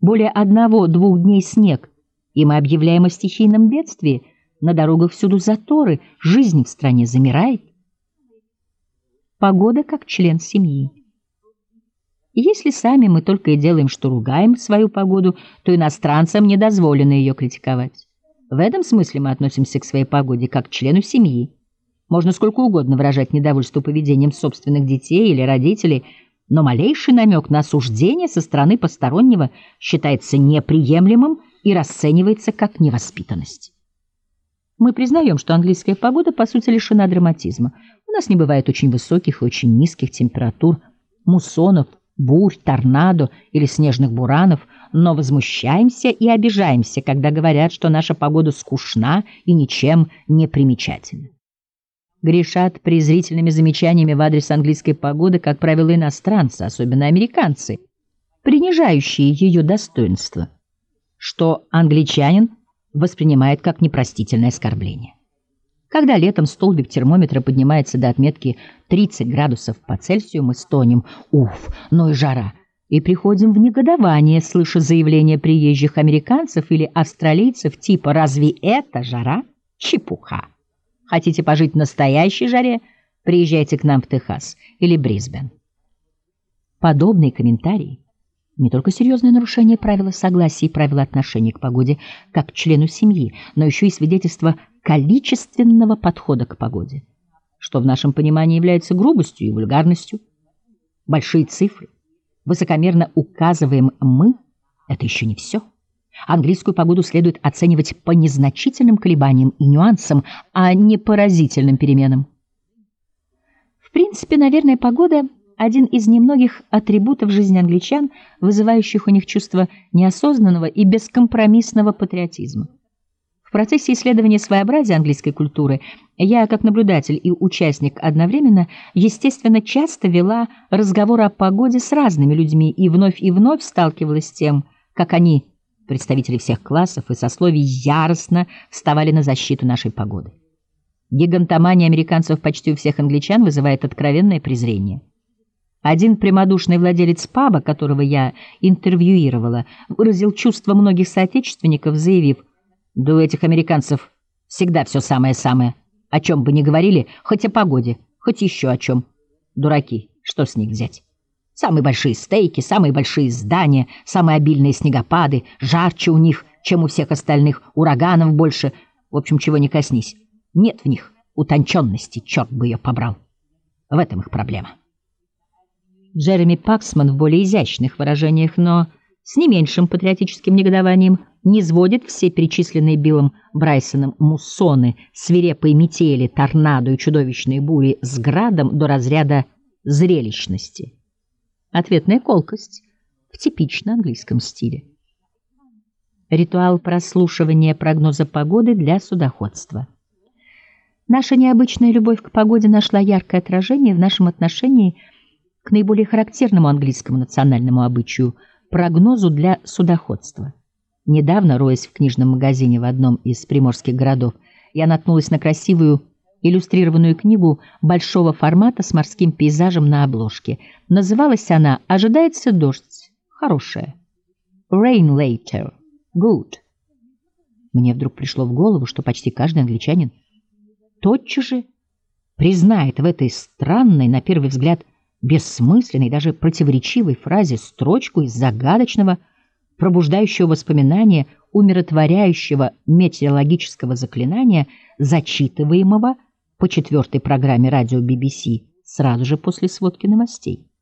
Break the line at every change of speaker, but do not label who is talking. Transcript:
более 1-2 дней снег, и мы объявляем о стихийном бедствии. На дорогах всюду заторы, жизнь в стране замирает. Погода как член семьи. И если сами мы только и делаем, что ругаем свою погоду, то иностранцам не дозволено ее критиковать. В этом смысле мы относимся к своей погоде как к члену семьи. Можно сколько угодно выражать недовольство поведением собственных детей или родителей, но малейший намек на осуждение со стороны постороннего считается неприемлемым и расценивается как невоспитанность. Мы признаем, что английская погода по сути лишена драматизма. У нас не бывает очень высоких и очень низких температур, муссонов, бурь, торнадо или снежных буранов, но возмущаемся и обижаемся, когда говорят, что наша погода скучна и ничем не примечательна. Грешат презрительными замечаниями в адрес английской погоды, как правило, иностранцы, особенно американцы, принижающие ее достоинство, что англичанин воспринимает как непростительное оскорбление. Когда летом столбик термометра поднимается до отметки 30 градусов по Цельсию, мы стонем «Уф, ну и жара!» и приходим в негодование, слыша заявления приезжих американцев или австралийцев типа «Разве это жара? Чепуха! Хотите пожить в настоящей жаре? Приезжайте к нам в Техас или Брисбен». Подобные комментарии не только серьезное нарушение правила согласия и правила отношения к погоде как к члену семьи, но еще и свидетельство количественного подхода к погоде, что в нашем понимании является грубостью и вульгарностью. Большие цифры, высокомерно указываем мы, это еще не все. Английскую погоду следует оценивать по незначительным колебаниям и нюансам, а не поразительным переменам. В принципе, наверное, погода – один из немногих атрибутов жизни англичан, вызывающих у них чувство неосознанного и бескомпромиссного патриотизма. В процессе исследования своеобразия английской культуры я, как наблюдатель и участник одновременно, естественно, часто вела разговоры о погоде с разными людьми и вновь сталкивалась с тем, как они, представители всех классов и сословий, яростно вставали на защиту нашей погоды. Гигантомания американцев почти у всех англичан вызывает откровенное презрение. Один прямодушный владелец паба, которого я интервьюировала, выразил чувство многих соотечественников, заявив: «Да у этих американцев всегда все самое-самое. О чем бы ни говорили, хоть о погоде, хоть еще о чем. Дураки, что с них взять? Самые большие стейки, самые большие здания, самые обильные снегопады, жарче у них, чем у всех остальных, ураганов больше. В общем, чего не коснись. Нет в них утонченности, черт бы ее побрал. В этом их проблема». Джереми Паксман в более изящных выражениях, но с не меньшим патриотическим негодованием низводит все перечисленные Биллом Брайсоном муссоны, свирепые метели, торнадо и чудовищные бури с градом до разряда зрелищности. Ответная колкость в типично английском стиле. Ритуал прослушивания прогноза погоды для судоходства. Наша необычная любовь к погоде нашла яркое отражение в нашем отношении к наиболее характерному английскому национальному обычаю – прогнозу для судоходства. Недавно, роясь в книжном магазине в одном из приморских городов, я наткнулась на красивую иллюстрированную книгу большого формата с морским пейзажем на обложке. Называлась она «Ожидается дождь. Хорошая». «Rain later. Good». Мне вдруг пришло в голову, что почти каждый англичанин тотчас же признает в этой странной, на первый взгляд, бессмысленной, даже противоречивой фразе строчку из загадочного, пробуждающего воспоминания, умиротворяющего метеорологического заклинания, зачитываемого по 4-й программе радио BBC сразу же после сводки новостей.